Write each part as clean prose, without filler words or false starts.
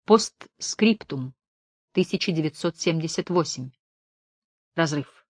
Постскриптум. 1978. Разрыв.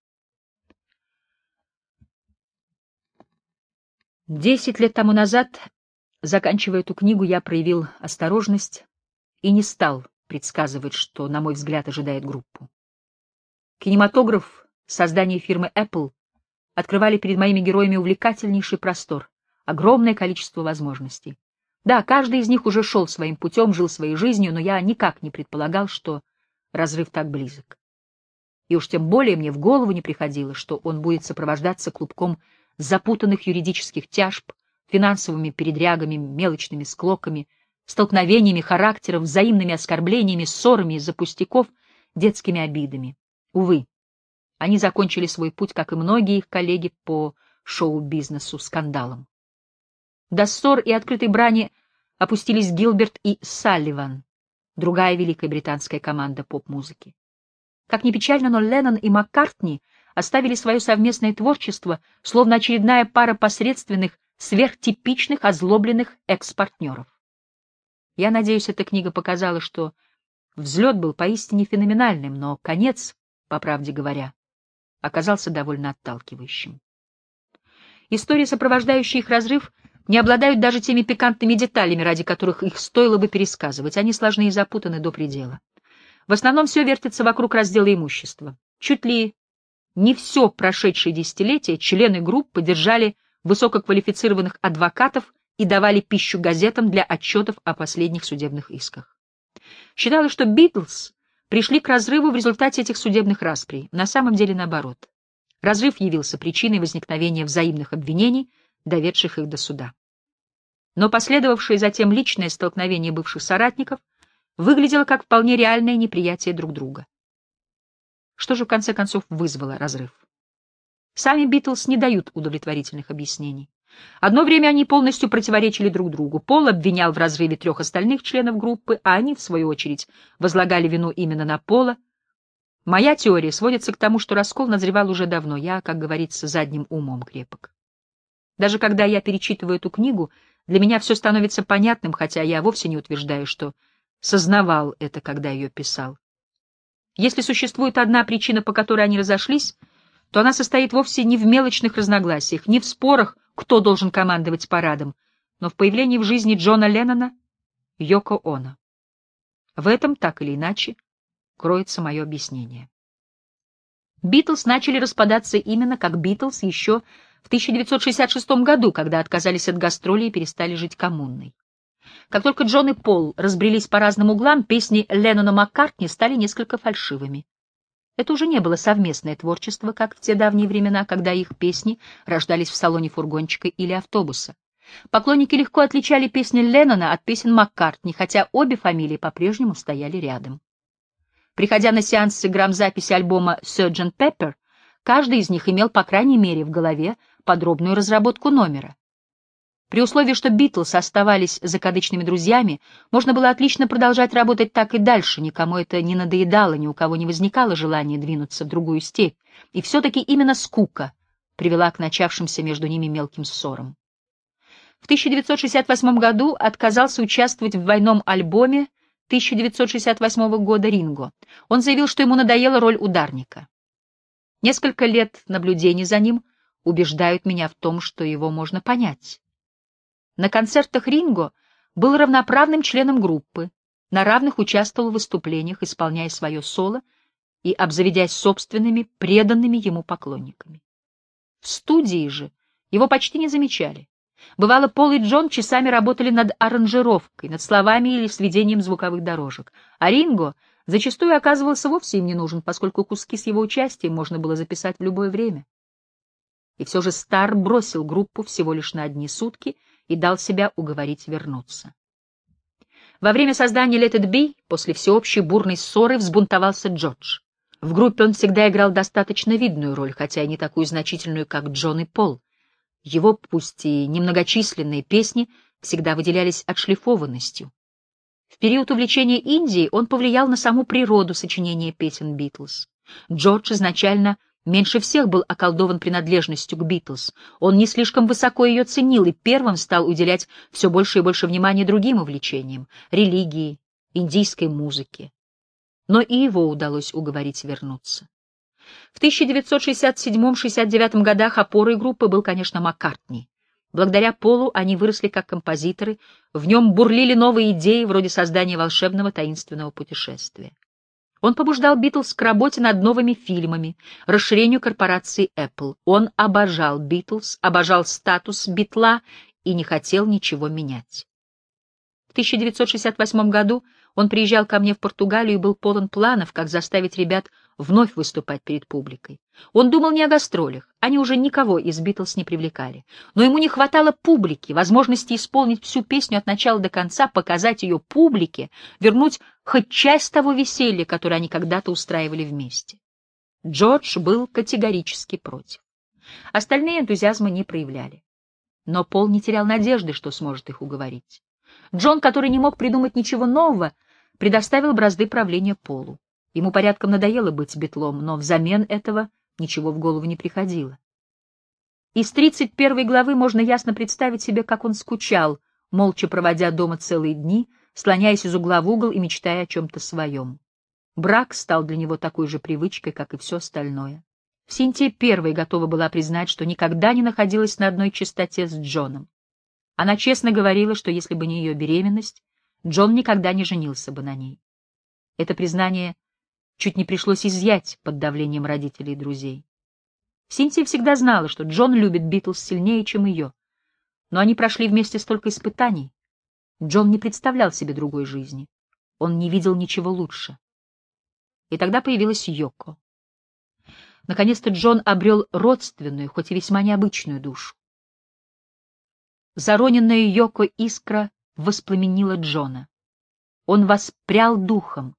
10 лет тому назад, заканчивая эту книгу, я проявил осторожность и не стал предсказывать, что, на мой взгляд, ожидает группу. Кинематограф, создание фирмы Apple открывали перед моими героями увлекательнейший простор, огромное количество возможностей. Да, каждый из них уже шел своим путем, жил своей жизнью, но я никак не предполагал, что разрыв так близок. И уж тем более мне в голову не приходило, что он будет сопровождаться клубком запутанных юридических тяжб, финансовыми передрягами, мелочными склоками, столкновениями характеров, взаимными оскорблениями, ссорами из-за пустяков, детскими обидами. Увы, они закончили свой путь, как и многие их коллеги по шоу-бизнесу, скандалом. До ссор и открытой брани опустились Гилберт и Салливан, другая великая британская команда поп-музыки. Как ни печально, но Леннон и Маккартни оставили свое совместное творчество, словно очередная пара посредственных, сверхтипичных, озлобленных экс-партнеров. Я надеюсь, эта книга показала, что взлет был поистине феноменальным, но конец, по правде говоря, оказался довольно отталкивающим. Истории, сопровождающие их разрыв, не обладают даже теми пикантными деталями, ради которых их стоило бы пересказывать. Они сложны и запутаны до предела. В основном все вертится вокруг раздела имущества. Чуть ли не все прошедшее десятилетие члены группы держали высококвалифицированных адвокатов и давали пищу газетам для отчетов о последних судебных исках. Считалось, что Битлз пришли к разрыву в результате этих судебных расприй. На самом деле наоборот. Разрыв явился причиной возникновения взаимных обвинений, доведших их до суда. Но последовавшее затем личное столкновение бывших соратников выглядело как вполне реальное неприятие друг друга. Что же в конце концов вызвало разрыв? Сами Битлз не дают удовлетворительных объяснений. Одно время они полностью противоречили друг другу. Пол обвинял в разрыве 3 остальных членов группы, а они, в свою очередь, возлагали вину именно на Пола. Моя теория сводится к тому, что раскол назревал уже давно. Я, как говорится, задним умом крепок. Даже когда я перечитываю эту книгу, для меня все становится понятным, хотя я вовсе не утверждаю, что сознавал это, когда ее писал. Если существует одна причина, по которой они разошлись, то она состоит вовсе не в мелочных разногласиях, не в спорах, кто должен командовать парадом, но в появлении в жизни Джона Леннона Йоко Оно. В этом, так или иначе, кроется мое объяснение. Битлз начали распадаться именно как Битлз еще в 1966 году, когда отказались от гастролей и перестали жить коммунной. Как только Джон и Пол разбрелись по разным углам, песни Леннона-Маккартни стали несколько фальшивыми. Это уже не было совместное творчество, как в те давние времена, когда их песни рождались в салоне фургончика или автобуса. Поклонники легко отличали песни Леннона от песен Маккартни, хотя обе фамилии по-прежнему стояли рядом. Приходя на сеансы грамзаписи альбома Sgt. Pepper, каждый из них имел, по крайней мере, в голове подробную разработку номера. При условии, что Битлз оставались закадычными друзьями, можно было отлично продолжать работать так и дальше, никому это не надоедало, ни у кого не возникало желания двинуться в другую степь, и все-таки именно скука привела к начавшимся между ними мелким ссорам. В 1968 году отказался участвовать в двойном альбоме 1968 года Ринго. Он заявил, что ему надоела роль ударника. Несколько лет наблюдений за ним убеждают меня в том, что его можно понять. На концертах Ринго был равноправным членом группы, на равных участвовал в выступлениях, исполняя свое соло и обзаведясь собственными, преданными ему поклонниками. В студии же его почти не замечали. Бывало, Пол и Джон часами работали над аранжировкой, над словами или сведением звуковых дорожек, а Ринго зачастую оказывался вовсе им не нужен, поскольку куски с его участием можно было записать в любое время. И все же Старр бросил группу всего лишь на одни сутки и дал себя уговорить вернуться. Во время создания Let It Be, после всеобщей бурной ссоры, взбунтовался Джордж. В группе он всегда играл достаточно видную роль, хотя и не такую значительную, как Джон и Пол. Его, пусть и немногочисленные песни, всегда выделялись отшлифованностью. В период увлечения Индией он повлиял на саму природу сочинения песен Битлз. Джордж изначально меньше всех был околдован принадлежностью к Битлз. Он не слишком высоко ее ценил и первым стал уделять все больше и больше внимания другим увлечениям — религии, индийской музыке, но и его удалось уговорить вернуться. В 1967-69 годах опорой группы был, конечно, Маккартни. Благодаря Полу они выросли как композиторы, в нем бурлили новые идеи вроде создания волшебного таинственного путешествия. Он побуждал Битлз к работе над новыми фильмами, расширению корпорации Apple. Он обожал Битлз, обожал статус Битла и не хотел ничего менять. В 1968 году он приезжал ко мне в Португалию и был полон планов, как заставить ребят вновь выступать перед публикой. Он думал не о гастролях, они уже никого из Битлз не привлекали. Но ему не хватало публики, возможности исполнить всю песню от начала до конца, показать ее публике, вернуть хоть часть того веселья, которое они когда-то устраивали вместе. Джордж был категорически против. Остальные энтузиазма не проявляли. Но Пол не терял надежды, что сможет их уговорить. Джон, который не мог придумать ничего нового, предоставил бразды правления Полу. Ему порядком надоело быть битлом, но взамен этого ничего в голову не приходило. Из 31 главы можно ясно представить себе, как он скучал, молча проводя дома целые дни, слоняясь из угла в угол и мечтая о чем-то своем. Брак стал для него такой же привычкой, как и все остальное. Синтия первой готова была признать, что никогда не находилась на одной частоте с Джоном. Она честно говорила, что если бы не ее беременность, Джон никогда не женился бы на ней. Это признание чуть не пришлось изъять под давлением родителей и друзей. Синтия всегда знала, что Джон любит Битлз сильнее, чем ее, но они прошли вместе столько испытаний. Джон не представлял себе другой жизни. Он не видел ничего лучше. И тогда появилась Йоко. Наконец-то Джон обрел родственную, хоть и весьма необычную душу. Зароненная Йоко искра воспламенила Джона. Он воспрял духом,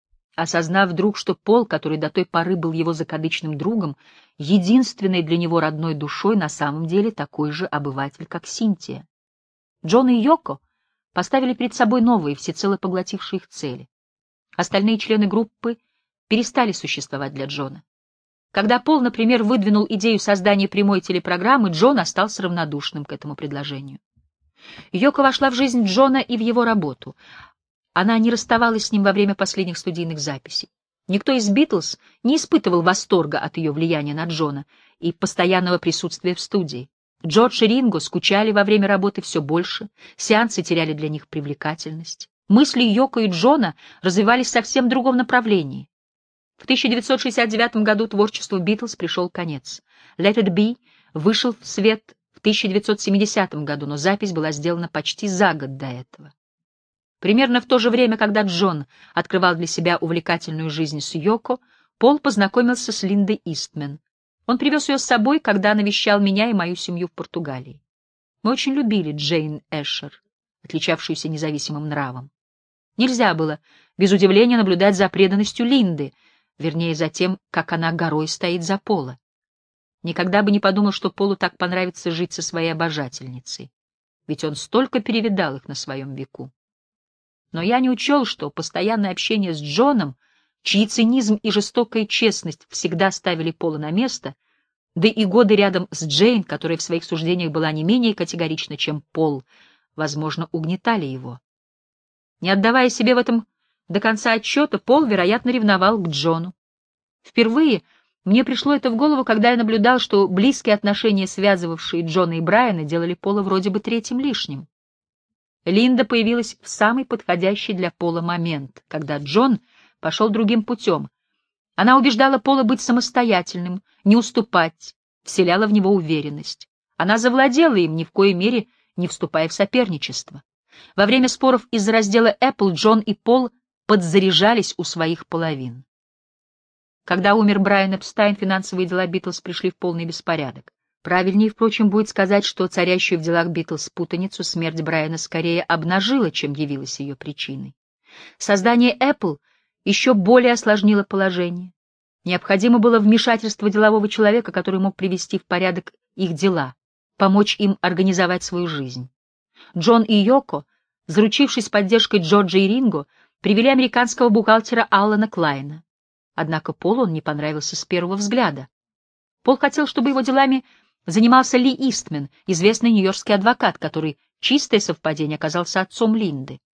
осознав вдруг, что Пол, который до той поры был его закадычным другом, единственной для него родной душой, на самом деле такой же обыватель, как Синтия. Джон и Йоко поставили перед собой новые, всецело поглотившие их цели. Остальные члены группы перестали существовать для Джона. Когда Пол, например, выдвинул идею создания прямой телепрограммы, Джон остался равнодушным к этому предложению. Йоко вошла в жизнь Джона и в его работу. Она не расставалась с ним во время последних студийных записей. Никто из Битлз не испытывал восторга от ее влияния на Джона и постоянного присутствия в студии. Джордж и Ринго скучали во время работы все больше, сеансы теряли для них привлекательность. Мысли Йоко и Джона развивались совсем в другом направлении. В 1969 году творчеству Битлз пришел конец. «Let It Be» вышел в свет в 1970 году, но запись была сделана почти за год до этого. Примерно в то же время, когда Джон открывал для себя увлекательную жизнь с Йоко, Пол познакомился с Линдой Истмен. Он привез ее с собой, когда навещал меня и мою семью в Португалии. Мы очень любили Джейн Эшер, отличавшуюся независимым нравом. Нельзя было без удивления наблюдать за преданностью Линды, вернее, за тем, как она горой стоит за Пола. Никогда бы не подумал, что Полу так понравится жить со своей обожательницей, ведь он столько перевидал их на своем веку. Но я не учел, что постоянное общение с Джоном, чьи цинизм и жестокая честность всегда ставили Пола на место, да и годы рядом с Джейн, которая в своих суждениях была не менее категорична, чем Пол, возможно, угнетали его. Не отдавая себе в этом до конца отчета, Пол, вероятно, ревновал к Джону. Впервые мне пришло это в голову, когда я наблюдал, что близкие отношения, связывавшие Джона и Брайана, делали Пола вроде бы третьим лишним. Линда появилась в самый подходящий для Пола момент, когда Джон пошел другим путем. Она убеждала Пола быть самостоятельным, не уступать, вселяла в него уверенность. Она завладела им, ни в коей мере не вступая в соперничество. Во время споров из-за раздела Apple Джон и Пол подзаряжались у своих половин. Когда умер Брайан Эпстайн, финансовые дела Битлз пришли в полный беспорядок. Правильнее, впрочем, будет сказать, что царящую в делах Битлз путаницу смерть Брайана скорее обнажила, чем явилась ее причиной. Создание Apple еще более осложнило положение. Необходимо было вмешательство делового человека, который мог привести в порядок их дела, помочь им организовать свою жизнь. Джон и Йоко, заручившись поддержкой Джорджа и Ринго, привели американского бухгалтера Аллана Клайна. Однако Полу он не понравился с первого взгляда. Пол хотел, чтобы его делами занимался Ли Истмен, известный нью-йоркский адвокат, который, чистое совпадение, оказался отцом Линды.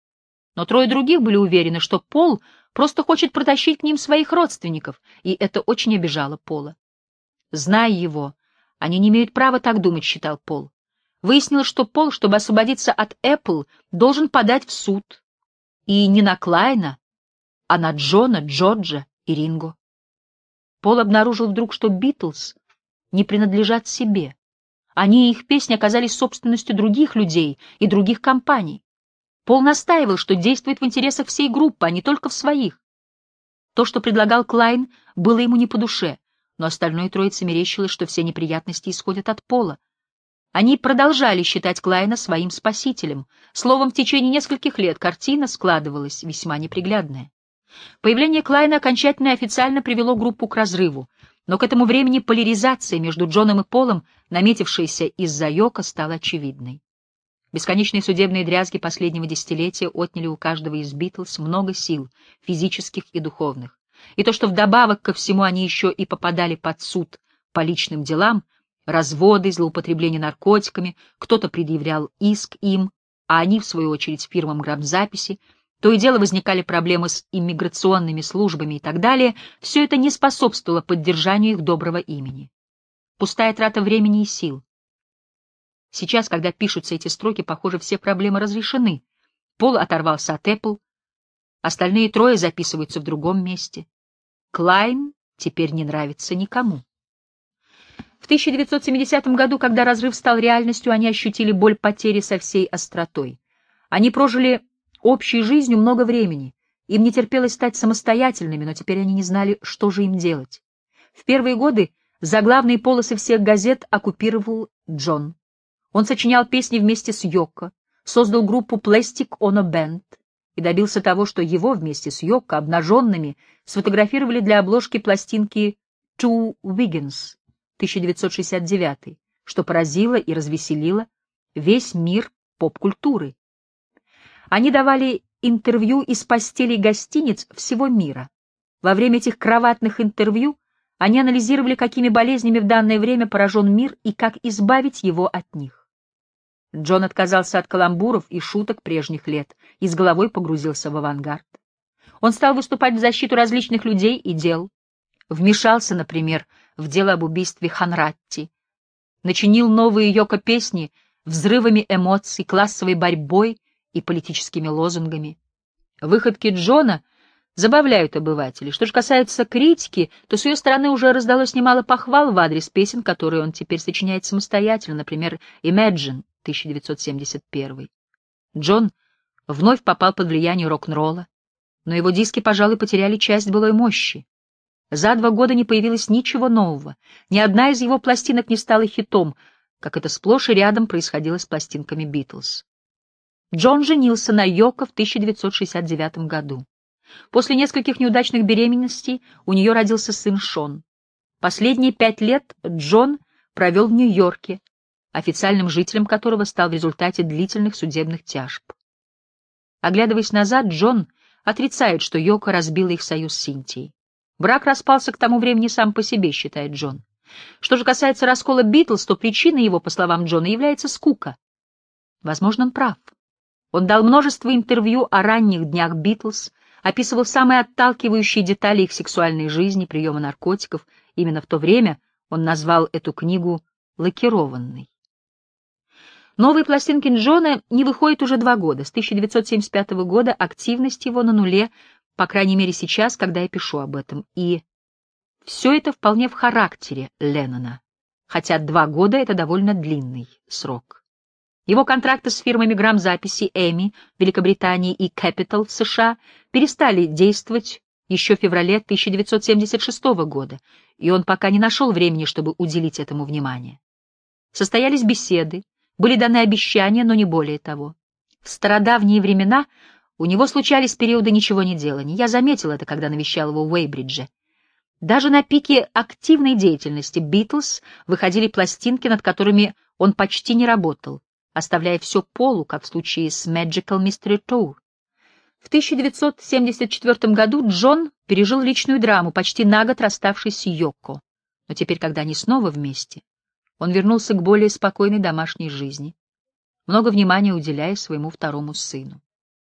Но трое других были уверены, что Пол просто хочет протащить к ним своих родственников, и это очень обижало Пола. Зная его, они не имеют права так думать, считал Пол. Выяснилось, что Пол, чтобы освободиться от Apple, должен подать в суд. И не на Клайна, а на Джона, Джорджа и Ринго. Пол обнаружил вдруг, что Битлз не принадлежат себе. Они и их песни оказались собственностью других людей и других компаний. Пол настаивал, что действует в интересах всей группы, а не только в своих. То, что предлагал Клайн, было ему не по душе, но остальной троице мерещилось, что все неприятности исходят от Пола. Они продолжали считать Клайна своим спасителем. Словом, в течение нескольких лет картина складывалась весьма неприглядная. Появление Клайна окончательно и официально привело группу к разрыву, но к этому времени поляризация между Джоном и Полом, наметившаяся из-за Йоко, стала очевидной. Бесконечные судебные дрязги последнего десятилетия отняли у каждого из Битлз много сил, физических и духовных. И то, что вдобавок ко всему они еще и попадали под суд по личным делам, разводы, злоупотребление наркотиками, кто-то предъявлял иск им, а они, в свою очередь, фирмам грамзаписи, то и дело возникали проблемы с иммиграционными службами и так далее, все это не способствовало поддержанию их доброго имени. Пустая трата времени и сил. Сейчас, когда пишутся эти строки, похоже, все проблемы разрешены. Пол оторвался от Apple, остальные трое записываются в другом месте. Клайн теперь не нравится никому. В 1970 году, когда разрыв стал реальностью, они ощутили боль потери со всей остротой. Они прожили общей жизнью много времени. Им не терпелось стать самостоятельными, но теперь они не знали, что же им делать. В первые годы заглавные полосы всех газет оккупировал Джон. Он сочинял песни вместе с Йоко, создал группу Plastic Ono Band и добился того, что его вместе с Йоко обнаженными сфотографировали для обложки пластинки Two Wiggins 1969, что поразило и развеселило весь мир поп-культуры. Они давали интервью из постелей гостиниц всего мира. Во время этих кроватных интервью они анализировали, какими болезнями в данное время поражен мир и как избавить его от них. Джон отказался от каламбуров и шуток прежних лет и с головой погрузился в авангард. Он стал выступать в защиту различных людей и дел. Вмешался, например, в дело об убийстве Ханратти, начинил новые Йоко-песни взрывами эмоций, классовой борьбой и политическими лозунгами. Выходки Джона забавляют обывателей. Что же касается критики, то с ее стороны уже раздалось немало похвал в адрес песен, которые он теперь сочиняет самостоятельно, например, «Imagine» 1971. Джон вновь попал под влияние рок-н-ролла, но его диски, пожалуй, потеряли часть былой мощи. За 2 года не появилось ничего нового, ни одна из его пластинок не стала хитом, как это сплошь и рядом происходило с пластинками Битлз. Джон женился на Йоко в 1969 году. После нескольких неудачных беременностей у нее родился сын Шон. Последние 5 лет Джон провел в Нью-Йорке, официальным жителем которого стал в результате длительных судебных тяжб. Оглядываясь назад, Джон отрицает, что Йоко разбила их союз с Синтией. Брак распался к тому времени сам по себе, считает Джон. Что же касается раскола Битлз, то причиной его, по словам Джона, является скука. Возможно, он прав. Он дал множество интервью о ранних днях Битлз, описывал самые отталкивающие детали их сексуальной жизни, приема наркотиков. Именно в то время он назвал эту книгу «лакированной». Новые пластинки Джона не выходят уже 2 года. С 1975 года активность его на нуле, по крайней мере сейчас, когда я пишу об этом. И все это вполне в характере Леннона, хотя 2 года — это довольно длинный срок. Его контракты с фирмами грамзаписи EMI в Великобритании и Capitol в США перестали действовать еще в феврале 1976 года, и он пока не нашел времени, чтобы уделить этому внимание. Состоялись беседы, были даны обещания, но не более того. В стародавние времена у него случались периоды ничего не делания. Я заметил это, когда навещал его в Уэйбридже. Даже на пике активной деятельности Битлз выходили пластинки, над которыми он почти не работал, оставляя все Полу, как в случае с Magical Mystery Tour. В 1974 году Джон пережил личную драму, почти на год расставшись с Йоко. Но теперь, когда они снова вместе, он вернулся к более спокойной домашней жизни, много внимания уделяя своему 2-му сыну.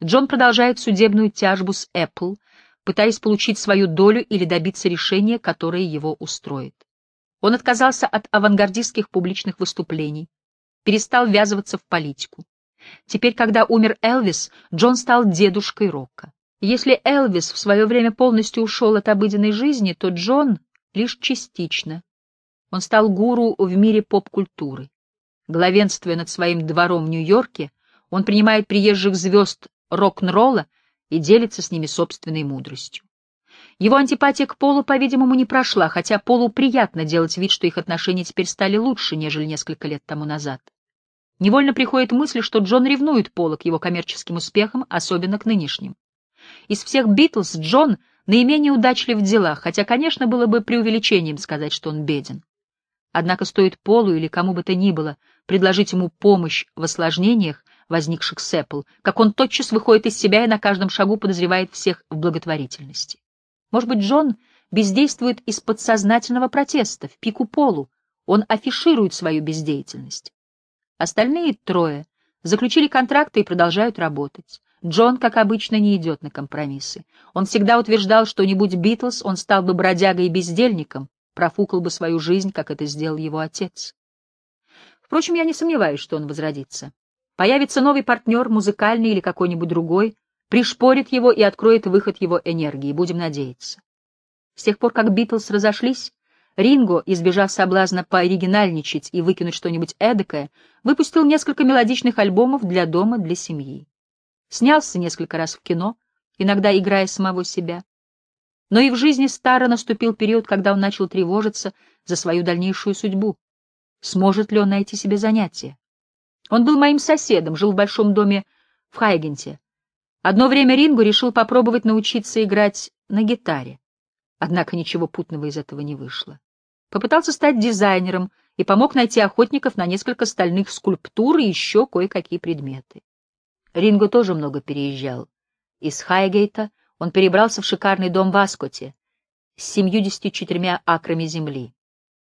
Джон продолжает судебную тяжбу с Apple, пытаясь получить свою долю или добиться решения, которое его устроит. Он отказался от авангардистских публичных выступлений, перестал ввязываться в политику. Теперь, когда умер Элвис, Джон стал дедушкой рока. Если Элвис в свое время полностью ушел от обыденной жизни, то Джон лишь частично. Он стал гуру в мире поп-культуры. Главенствуя над своим двором в Нью-Йорке, он принимает приезжих звезд рок-н-ролла и делится с ними собственной мудростью. Его антипатия к Полу, по-видимому, не прошла, хотя Полу приятно делать вид, что их отношения теперь стали лучше, нежели несколько лет тому назад. Невольно приходит мысль, что Джон ревнует Пола к его коммерческим успехам, особенно к нынешним. Из всех Битлз Джон наименее удачлив в делах, хотя, конечно, было бы преувеличением сказать, что он беден. Однако стоит Полу или кому бы то ни было предложить ему помощь в осложнениях, возникших с Apple, как он тотчас выходит из себя и на каждом шагу подозревает всех в благотворительности. Может быть, Джон бездействует из подсознательного протеста, в пику Полу, он афиширует свою бездеятельность. Остальные трое заключили контракты и продолжают работать. Джон, как обычно, не идет на компромиссы. Он всегда утверждал, что не будь Битлз, он стал бы бродягой и бездельником, профукал бы свою жизнь, как это сделал его отец. Впрочем, я не сомневаюсь, что он возродится. Появится новый партнер, музыкальный или какой-нибудь другой, пришпорит его и откроет выход его энергии, будем надеяться. С тех пор, как Битлз разошлись, Ринго, избежав соблазна пооригинальничать и выкинуть что-нибудь эдакое, выпустил несколько мелодичных альбомов для дома, для семьи. Снялся несколько раз в кино, иногда играя самого себя. Но и в жизни Старра наступил период, когда он начал тревожиться за свою дальнейшую судьбу. Сможет ли он найти себе занятие? Он был моим соседом, жил в большом доме в Хайгенте. Одно время Ринго решил попробовать научиться играть на гитаре. Однако ничего путного из этого не вышло. Попытался стать дизайнером и помог найти охотников на несколько стальных скульптур и еще кое-какие предметы. Ринго тоже много переезжал. Из Хайгейта он перебрался в шикарный дом в Аскоте с 74 акрами земли.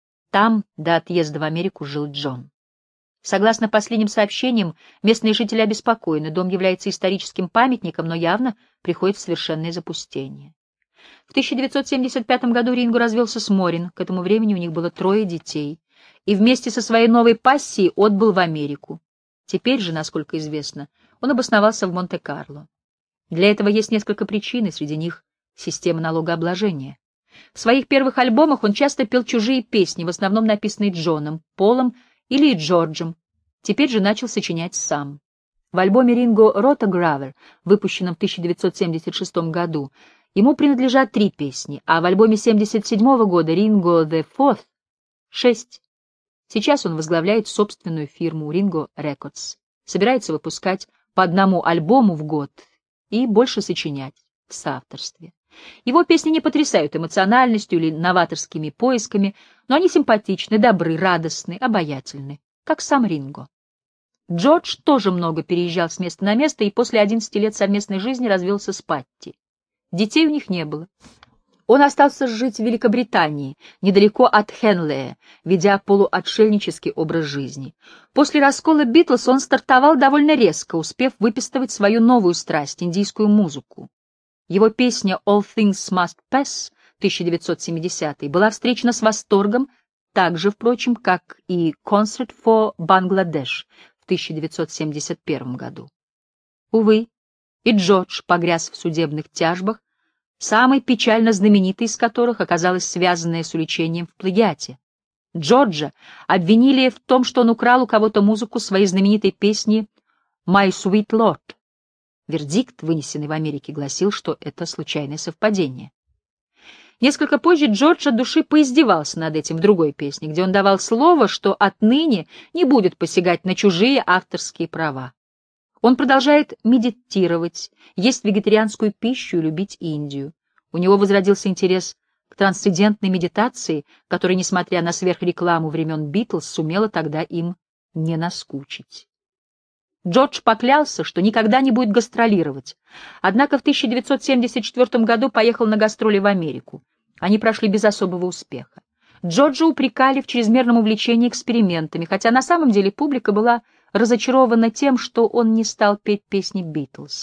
Там до отъезда в Америку жил Джон. Согласно последним сообщениям, местные жители обеспокоены, дом является историческим памятником, но явно приходит в совершенное запустение. В 1975 году Ринго развелся с Морин, к этому времени у них было 3 детей, и вместе со своей новой пассией отбыл в Америку. Теперь же, насколько известно, он обосновался в Монте-Карло. Для этого есть несколько причин, и среди них система налогообложения. В своих первых альбомах он часто пел чужие песни, в основном написанные Джоном, Полом или Джорджем. Теперь же начал сочинять сам. В альбоме Ринго «Ротогравер», выпущенном в 1976 году, ему принадлежат 3 песни, а в альбоме 1977 года «Ringo the Fourth» — 6. Сейчас он возглавляет собственную фирму Ringo Records, собирается выпускать по 1 альбому в год и больше сочинять в соавторстве. Его песни не потрясают эмоциональностью или новаторскими поисками, но они симпатичны, добры, радостны, обаятельны, как сам Ринго. Джордж тоже много переезжал с места на место и после 11 лет совместной жизни развелся с Патти. Детей у них не было. Он остался жить в Великобритании, недалеко от Хенлея, ведя полуотшельнический образ жизни. После раскола Битлз он стартовал довольно резко, успев выпистывать свою новую страсть — индийскую музыку. Его песня «All Things Must Pass» 1970 была встречена с восторгом, так же, впрочем, как и «Concert for Bangladesh» в 1971 году. Увы, и Джордж погряз в судебных тяжбах, самой печально знаменитой из которых оказалась связанная с увлечением в плагиате. Джорджа обвинили в том, что он украл у кого-то музыку своей знаменитой песни «My Sweet Lord». Вердикт, вынесенный в Америке, гласил, что это случайное совпадение. Несколько позже Джордж от души поиздевался над этим в другой песне, где он давал слово, что отныне не будет посягать на чужие авторские права. Он продолжает медитировать, есть вегетарианскую пищу и любить Индию. У него возродился интерес к трансцендентной медитации, которая, несмотря на сверхрекламу времен Битлз, сумела тогда им не наскучить. Джордж поклялся, что никогда не будет гастролировать, однако в 1974 году поехал на гастроли в Америку. Они прошли без особого успеха. Джорджа упрекали в чрезмерном увлечении экспериментами, хотя на самом деле публика была разочарована тем, что он не стал петь песни Битлз.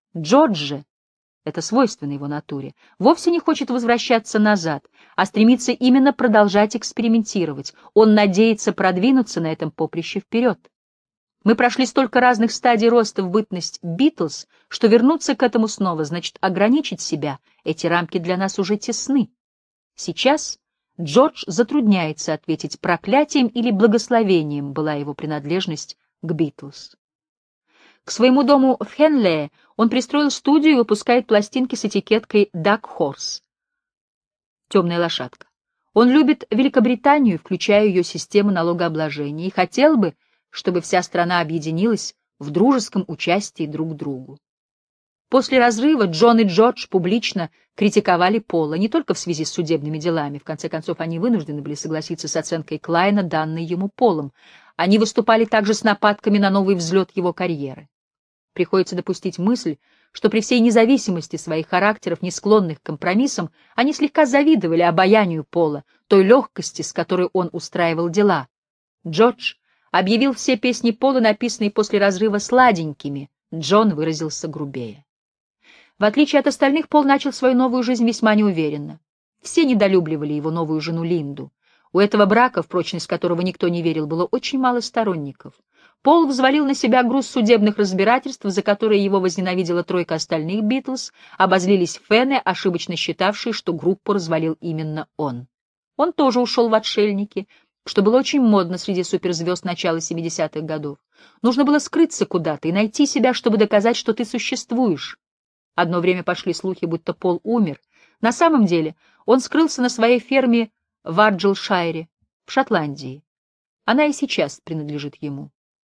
Джордж же, это свойственно его натуре, вовсе не хочет возвращаться назад, а стремится именно продолжать экспериментировать. Он надеется продвинуться на этом поприще вперед. Мы прошли столько разных стадий роста в бытность Битлз, что вернуться к этому снова значит ограничить себя. Эти рамки для нас уже тесны. Сейчас Джордж затрудняется ответить, проклятием или благословением была его принадлежность к Битлз. К своему дому в Хенлее он пристроил студию и выпускает пластинки с этикеткой «Dark Horse» — «Темная лошадка». Он любит Великобританию, включая ее систему налогообложения, и хотел бы, чтобы вся страна объединилась в дружеском участии друг к другу. После разрыва Джон и Джордж публично критиковали Пола не только в связи с судебными делами, в конце концов они вынуждены были согласиться с оценкой Клайна, данной ему Полом. Они выступали также с нападками на новый взлет его карьеры. Приходится допустить мысль, что при всей независимости своих характеров, не склонных к компромиссам, они слегка завидовали обаянию Пола, той легкости, с которой он устраивал дела. Джордж объявил все песни Пола, написанные после разрыва, сладенькими, Джон выразился грубее. В отличие от остальных, Пол начал свою новую жизнь весьма неуверенно. Все недолюбливали его новую жену Линду. У этого брака, в прочность которого никто не верил, было очень мало сторонников. Пол взвалил на себя груз судебных разбирательств, за которые его возненавидела тройка остальных Битлз, обозлились фэны, ошибочно считавшие, что группу развалил именно он. Он тоже ушел в отшельники, что было очень модно среди суперзвезд начала 70-х годов. Нужно было скрыться куда-то и найти себя, чтобы доказать, что ты существуешь. Одно время пошли слухи, будто Пол умер. На самом деле он скрылся на своей ферме в Арджилшайре, в Шотландии. Она и сейчас принадлежит ему.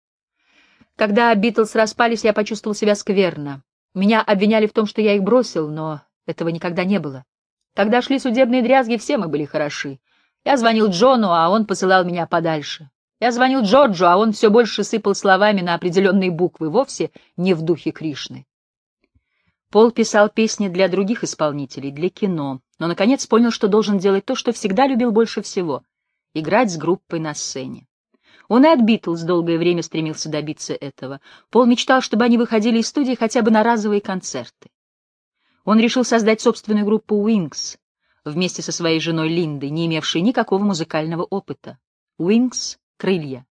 Когда Битлз распались, я почувствовал себя скверно. Меня обвиняли в том, что я их бросил, но этого никогда не было. Когда шли судебные дрязги, все мы были хороши. Я звонил Джону, а он посылал меня подальше. Я звонил Джорджу, а он все больше сыпал словами на определенные буквы, вовсе не в духе Кришны. Пол писал песни для других исполнителей, для кино, но, наконец, понял, что должен делать то, что всегда любил больше всего — играть с группой на сцене. Он и от Битлз долгое время стремился добиться этого. Пол мечтал, чтобы они выходили из студии хотя бы на разовые концерты. Он решил создать собственную группу Wings вместе со своей женой Линдой, не имевшей никакого музыкального опыта. Wings — крылья.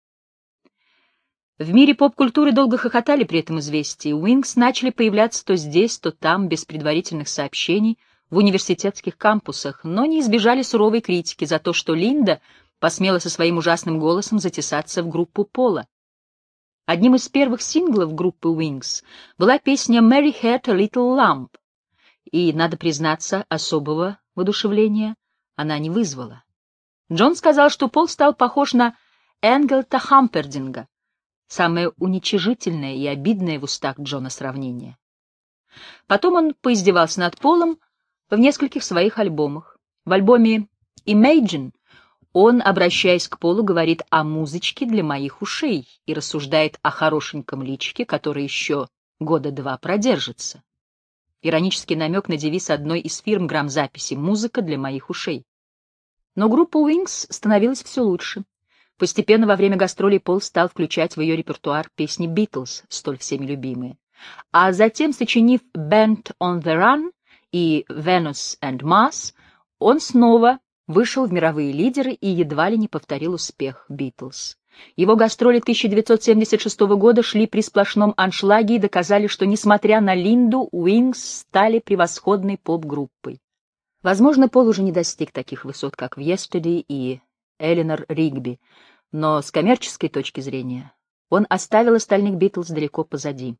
В мире поп-культуры долго хохотали при этом известии. Wings начали появляться то здесь, то там, без предварительных сообщений, в университетских кампусах, но не избежали суровой критики за то, что Линда посмела со своим ужасным голосом затесаться в группу Пола. Одним из первых синглов группы Wings была песня «Mary Had a Little Lamb», и, надо признаться, особого воодушевления она не вызвала. Джон сказал, что Пол стал похож на Энгельта Хампердинга, самое уничижительное и обидное в устах Джона сравнение. Потом он поиздевался над Полом в нескольких своих альбомах. В альбоме «Imagine» он, обращаясь к Полу, говорит о музычке для моих ушей и рассуждает о хорошеньком личике, который еще года два продержится. Иронический намек на девиз одной из фирм грамзаписи «Музыка для моих ушей». Но группа Wings становилась все лучше. Постепенно во время гастролей Пол стал включать в ее репертуар песни Битлз, столь всеми любимые. А затем, сочинив «Band on the Run» и «Venus and Mars», он снова вышел в мировые лидеры и едва ли не повторил успех Битлз. Его гастроли 1976 года шли при сплошном аншлаге и доказали, что, несмотря на Линду, Wings стали превосходной поп-группой. Возможно, Пол уже не достиг таких высот, как в «Yesterday» и Эленор Ригби, но с коммерческой точки зрения он оставил остальных Битлз далеко позади.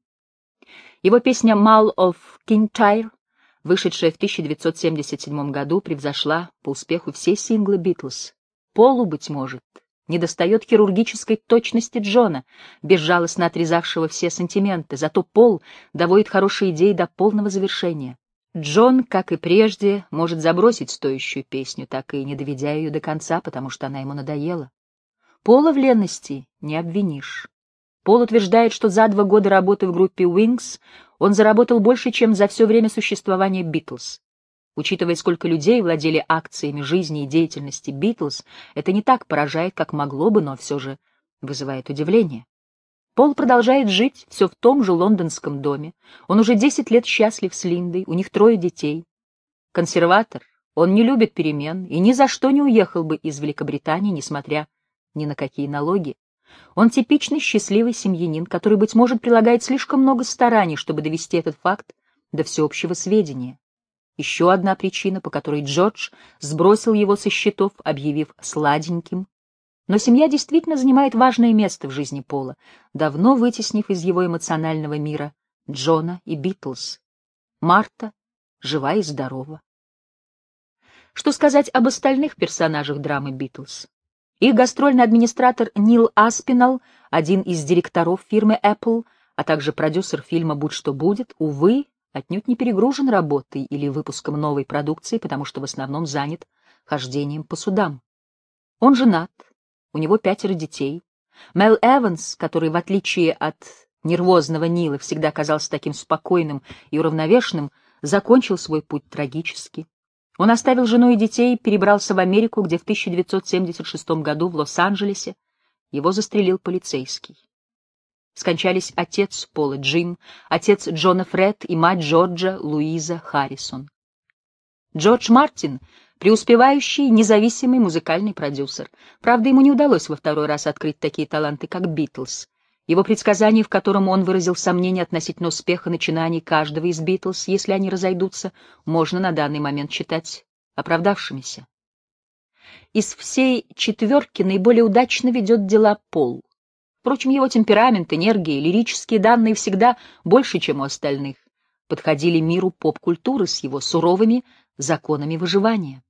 Его песня «Mull of Kintyre», вышедшая в 1977 году, превзошла по успеху все синглы Битлз. Полу, быть может, недостает хирургической точности Джона, безжалостно отрезавшего все сантименты, зато Пол доводит хорошие идеи до полного завершения. Джон, как и прежде, может забросить стоящую песню, так и не доведя ее до конца, потому что она ему надоела. Пола в ленности не обвинишь. Пол утверждает, что за 2 года работы в группе Wings он заработал больше, чем за все время существования Битлз. Учитывая, сколько людей владели акциями жизни и деятельности Битлз, это не так поражает, как могло бы, но все же вызывает удивление. Пол продолжает жить все в том же лондонском доме. Он уже 10 лет счастлив с Линдой, у них 3 детей. Консерватор, он не любит перемен и ни за что не уехал бы из Великобритании, несмотря ни на какие налоги. Он типичный счастливый семьянин, который, быть может, прилагает слишком много стараний, чтобы довести этот факт до всеобщего сведения. Еще одна причина, по которой Джордж сбросил его со счетов, объявив сладеньким. Но семья действительно занимает важное место в жизни Пола, давно вытеснив из его эмоционального мира Джона и Битлз. Марта жива и здорова. Что сказать об остальных персонажах драмы «Битлз»? Их гастрольный администратор Нил Аспиналл, один из директоров фирмы Apple, а также продюсер фильма «Будь что будет», увы, отнюдь не перегружен работой или выпуском новой продукции, потому что в основном занят хождением по судам. Он женат, у него 5 детей. Мел Эванс, который, в отличие от нервозного Нила, всегда казался таким спокойным и уравновешенным, закончил свой путь трагически. Он оставил жену и детей, перебрался в Америку, где в 1976 году в Лос-Анджелесе его застрелил полицейский. Скончались отец Пола Джим, отец Джона Фред и мать Джорджа Луиза Харрисон. Джордж Мартин — преуспевающий независимый музыкальный продюсер. Правда, ему не удалось во 2-й раз открыть такие таланты, как Битлз. Его предсказание, в котором он выразил сомнение относительно успеха начинаний каждого из Битлз, если они разойдутся, можно на данный момент считать оправдавшимися. Из всей 4 наиболее удачно ведет дела Пол. Впрочем, его темперамент, энергия, лирические данные всегда больше, чем у остальных, подходили миру поп-культуры с его суровыми законами выживания.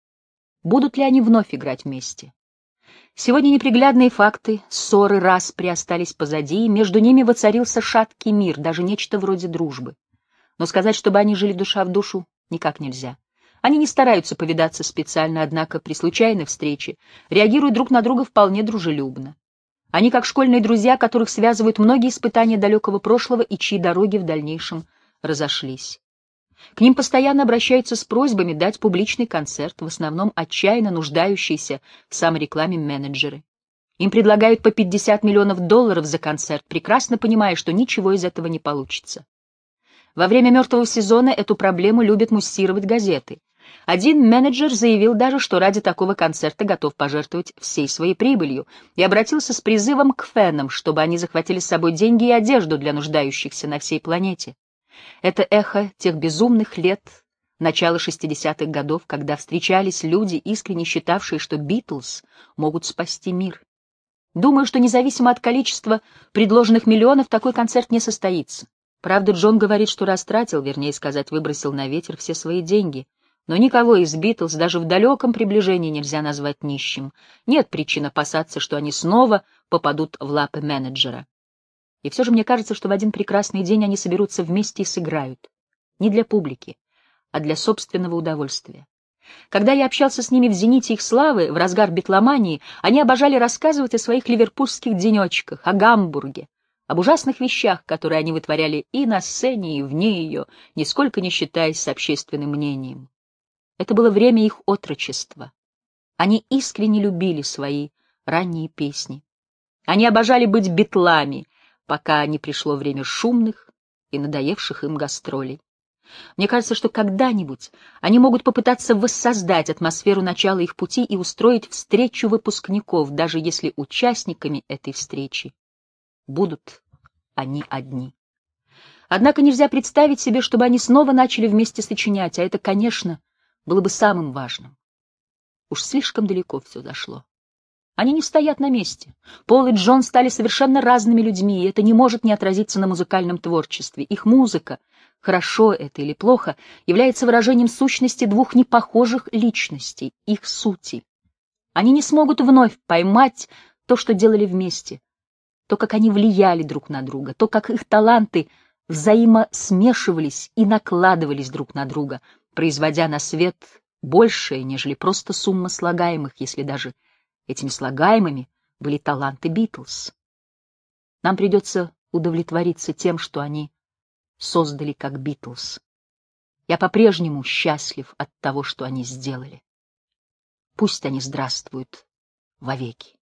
Будут ли они вновь играть вместе? Сегодня неприглядные факты, ссоры, распри остались позади, и между ними воцарился шаткий мир, даже нечто вроде дружбы. Но сказать, чтобы они жили душа в душу, никак нельзя. Они не стараются повидаться специально, однако при случайной встрече реагируют друг на друга вполне дружелюбно. Они как школьные друзья, которых связывают многие испытания далекого прошлого и чьи дороги в дальнейшем разошлись. К ним постоянно обращаются с просьбами дать публичный концерт, в основном отчаянно нуждающиеся в саморекламе менеджеры. Им предлагают по $50 миллионов за концерт, прекрасно понимая, что ничего из этого не получится. Во время мертвого сезона эту проблему любят муссировать газеты. Один менеджер заявил даже, что ради такого концерта готов пожертвовать всей своей прибылью, и обратился с призывом к фенам, чтобы они захватили с собой деньги и одежду для нуждающихся на всей планете. Это эхо тех безумных лет, начала 60-х годов, когда встречались люди, искренне считавшие, что Битлз могут спасти мир. Думаю, что независимо от количества предложенных миллионов, такой концерт не состоится. Правда, Джон говорит, что растратил, вернее сказать, выбросил на ветер все свои деньги. Но никого из Битлз даже в далеком приближении нельзя назвать нищим. Нет причин опасаться, что они снова попадут в лапы менеджера. И все же мне кажется, что в один прекрасный день они соберутся вместе и сыграют. Не для публики, а для собственного удовольствия. Когда я общался с ними в зените их славы, в разгар битломании, они обожали рассказывать о своих ливерпульских денечках, о Гамбурге, об ужасных вещах, которые они вытворяли и на сцене, и вне ее, нисколько не считаясь с общественным мнением. Это было время их отрочества. Они искренне любили свои ранние песни. Они обожали быть битлами, пока не пришло время шумных и надоевших им гастролей. Мне кажется, что когда-нибудь они могут попытаться воссоздать атмосферу начала их пути и устроить встречу выпускников, даже если участниками этой встречи будут они одни. Однако нельзя представить себе, чтобы они снова начали вместе сочинять, а это, конечно, было бы самым важным. Уж слишком далеко все зашло. Они не стоят на месте. Пол и Джон стали совершенно разными людьми, и это не может не отразиться на музыкальном творчестве. Их музыка, хорошо это или плохо, является выражением сущности 2 непохожих личностей, их сути. Они не смогут вновь поймать то, что делали вместе, то, как они влияли друг на друга, то, как их таланты взаимосмешивались и накладывались друг на друга, производя на свет большее, нежели просто сумма слагаемых, если даже этими слагаемыми были таланты Битлз. Нам придется удовлетвориться тем, что они создали как Битлз. Я по-прежнему счастлив от того, что они сделали. Пусть они здравствуют вовеки.